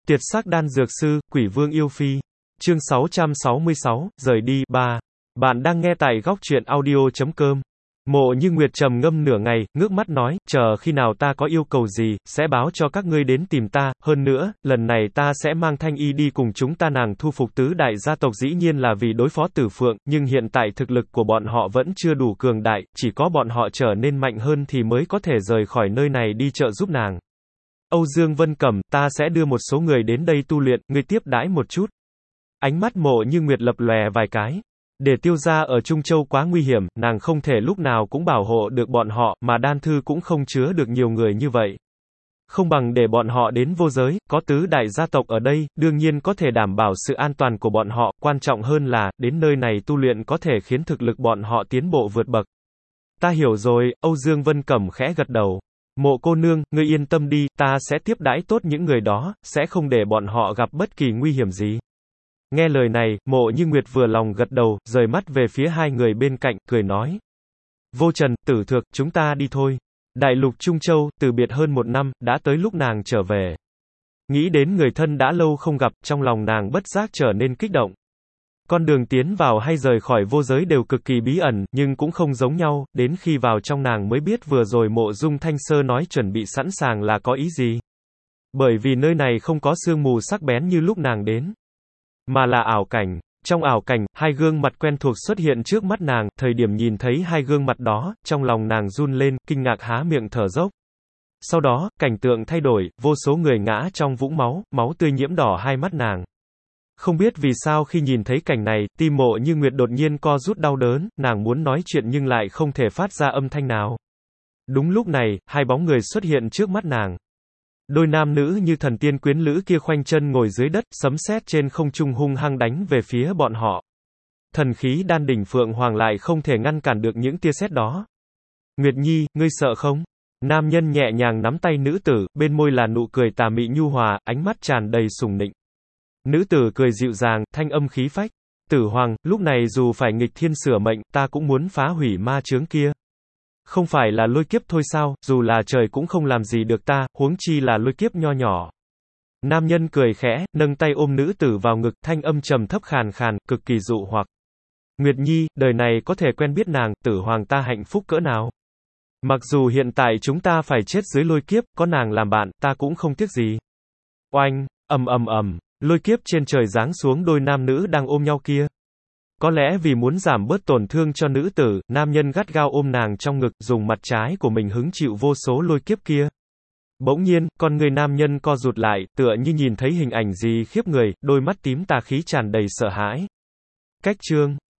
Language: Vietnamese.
Tiệt sắc đan dược sư, Quỷ Vương yêu phi. Chương 666, rời đi, 3. Bạn đang nghe tại góc truyện audio.com. Mộ Như Nguyệt trầm ngâm nửa ngày, ngước mắt nói, chờ khi nào ta có yêu cầu gì, sẽ báo cho các ngươi đến tìm ta, hơn nữa, lần này ta sẽ mang Thanh Y đi cùng chúng ta. Nàng thu phục tứ đại gia tộc dĩ nhiên là vì đối phó Tử Phượng, nhưng hiện tại thực lực của bọn họ vẫn chưa đủ cường đại, chỉ có bọn họ trở nên mạnh hơn thì mới có thể rời khỏi nơi này đi trợ giúp nàng. Âu Dương Vân Cẩm, ta sẽ đưa một số người đến đây tu luyện, ngươi tiếp đãi một chút. Ánh mắt Mộ Như Nguyệt lập lòe vài cái. Để Tiêu gia ở Trung Châu quá nguy hiểm, nàng không thể lúc nào cũng bảo hộ được bọn họ, mà đan thư cũng không chứa được nhiều người như vậy. Không bằng để bọn họ đến Vô Giới, có tứ đại gia tộc ở đây, đương nhiên có thể đảm bảo sự an toàn của bọn họ, quan trọng hơn là, đến nơi này tu luyện có thể khiến thực lực bọn họ tiến bộ vượt bậc. Ta hiểu rồi, Âu Dương Vân Cẩm khẽ gật đầu. Mộ cô nương, ngươi yên tâm đi, ta sẽ tiếp đãi tốt những người đó, sẽ không để bọn họ gặp bất kỳ nguy hiểm gì. Nghe lời này, Mộ Như Nguyệt vừa lòng gật đầu, rời mắt về phía hai người bên cạnh, cười nói. Vô Trần, Tử Thược, chúng ta đi thôi. Đại lục Trung Châu, từ biệt hơn một năm, đã tới lúc nàng trở về. Nghĩ đến người thân đã lâu không gặp, trong lòng nàng bất giác trở nên kích động. Con đường tiến vào hay rời khỏi Vô Giới đều cực kỳ bí ẩn, nhưng cũng không giống nhau, đến khi vào trong nàng mới biết vừa rồi Mộ Dung Thanh Sơ nói chuẩn bị sẵn sàng là có ý gì. Bởi vì nơi này không có sương mù sắc bén như lúc nàng đến, mà là ảo cảnh. Trong ảo cảnh, hai gương mặt quen thuộc xuất hiện trước mắt nàng, thời điểm nhìn thấy hai gương mặt đó, trong lòng nàng run lên, kinh ngạc há miệng thở dốc. Sau đó, cảnh tượng thay đổi, vô số người ngã trong vũng máu, máu tươi nhiễm đỏ hai mắt nàng. Không biết vì sao khi nhìn thấy cảnh này, tim Mộ Như Nguyệt đột nhiên co rút đau đớn, nàng muốn nói chuyện nhưng lại không thể phát ra âm thanh nào. Đúng lúc này, hai bóng người xuất hiện trước mắt nàng. Đôi nam nữ như thần tiên quyến lữ kia khoanh chân ngồi dưới đất, sấm sét trên không trung hung hăng đánh về phía bọn họ. Thần khí đan đỉnh Phượng Hoàng lại không thể ngăn cản được những tia sét đó. Nguyệt Nhi, ngươi sợ không? Nam nhân nhẹ nhàng nắm tay nữ tử, bên môi là nụ cười tà mị nhu hòa, ánh mắt tràn đầy sùng nịnh. Nữ tử cười dịu dàng, thanh âm khí phách. Tử Hoàng, lúc này dù phải nghịch thiên sửa mệnh, ta cũng muốn phá hủy ma chướng kia. Không phải là lôi kiếp thôi sao, dù là trời cũng không làm gì được ta, huống chi là lôi kiếp nho nhỏ. Nam nhân cười khẽ, nâng tay ôm nữ tử vào ngực, thanh âm trầm thấp khàn khàn, cực kỳ dụ hoặc. Nguyệt Nhi, đời này có thể quen biết nàng, Tử Hoàng ta hạnh phúc cỡ nào. Mặc dù hiện tại chúng ta phải chết dưới lôi kiếp, có nàng làm bạn, ta cũng không tiếc gì. Oanh, ầm. Lôi kiếp trên trời giáng xuống đôi nam nữ đang ôm nhau kia. Có lẽ vì muốn giảm bớt tổn thương cho nữ tử, nam nhân gắt gao ôm nàng trong ngực, dùng mặt trái của mình hứng chịu vô số lôi kiếp kia. Bỗng nhiên, con người nam nhân co rụt lại, tựa như nhìn thấy hình ảnh gì khiếp người, đôi mắt tím tà khí tràn đầy sợ hãi. Cách chương